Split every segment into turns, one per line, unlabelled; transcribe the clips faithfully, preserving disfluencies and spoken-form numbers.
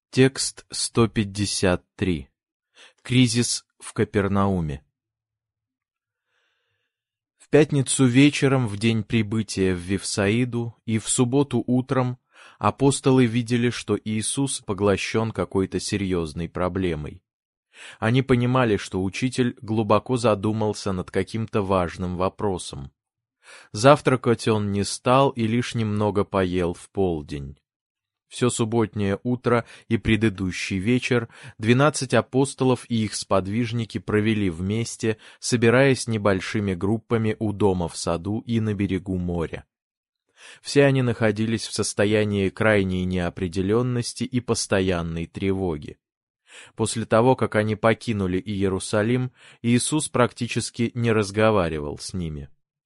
Текст сто пятьдесят три. Кризис в Капернауме. В пятницу вечером, в день прибытия в Вифсаиду, и в субботу утром апостолы видели, что Иисус поглощен какой-то серьезной проблемой. Они понимали, что учитель глубоко задумался над каким-то важным вопросом. Завтракать он не стал и лишь немного поел в полдень. Все субботнее утро и предыдущий вечер двенадцать апостолов и их сподвижники провели вместе, собираясь небольшими группами у дома в саду и на берегу моря. Все они находились в состоянии крайней неопределенности и постоянной тревоги. После того, как они покинули Иерусалим, Иисус практически не разговаривал с ними.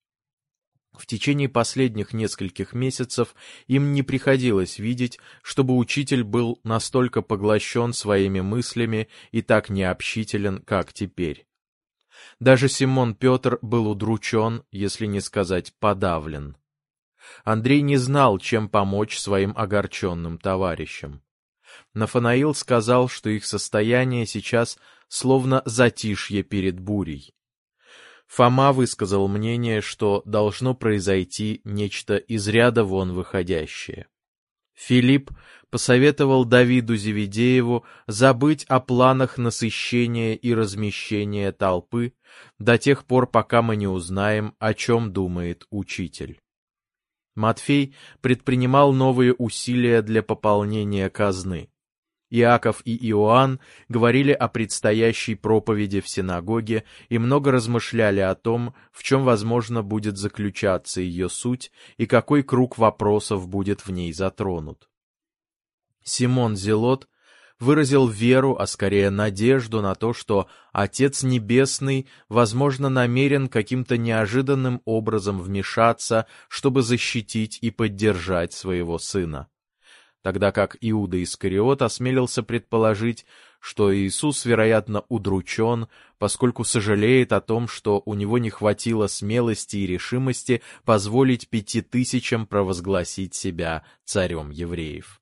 В течение последних нескольких месяцев им не приходилось видеть, чтобы учитель был настолько поглощен своими мыслями и так необщителен, как теперь. Даже Симон Петр был удручен, если не сказать подавлен. Андрей не знал, чем помочь своим огорченным товарищам. Нафанаил сказал, что их состояние сейчас словно затишье перед бурей. Фома высказал мнение, что должно произойти нечто из ряда вон выходящее. Филипп посоветовал Давиду Зеведееву забыть о планах насыщения и размещения толпы до тех пор, пока мы не узнаем, о чем думает учитель. Матфей предпринимал новые усилия для пополнения казны. Иаков и Иоанн говорили о предстоящей проповеди в синагоге и много размышляли о том, в чем, возможно, будет заключаться ее суть и какой круг вопросов будет в ней затронут. Симон Зелот выразил веру, а скорее надежду на то, что Отец Небесный, возможно, намерен каким-то неожиданным образом вмешаться, чтобы защитить и поддержать своего сына. Тогда как Иуда Искариот осмелился предположить, что Иисус, вероятно, удручен, поскольку сожалеет о том, что у него не хватило смелости и решимости позволить пяти тысячам провозгласить себя царем евреев.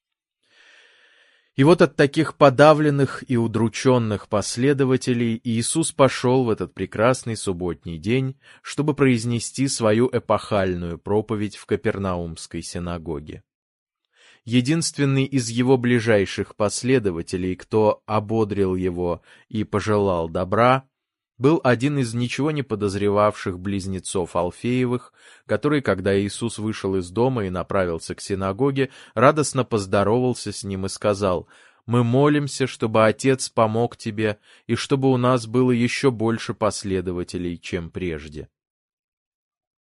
И вот от таких подавленных и удрученных последователей Иисус пошел в этот прекрасный субботний день, чтобы произнести свою эпохальную проповедь в Капернаумской синагоге. Единственный из его ближайших последователей, кто ободрил его и пожелал добра, был один из ничего не подозревавших близнецов Алфеевых, который, когда Иисус вышел из дома и направился к синагоге, радостно поздоровался с ним и сказал: «Мы молимся, чтобы Отец помог тебе, и чтобы у нас было еще больше последователей, чем прежде».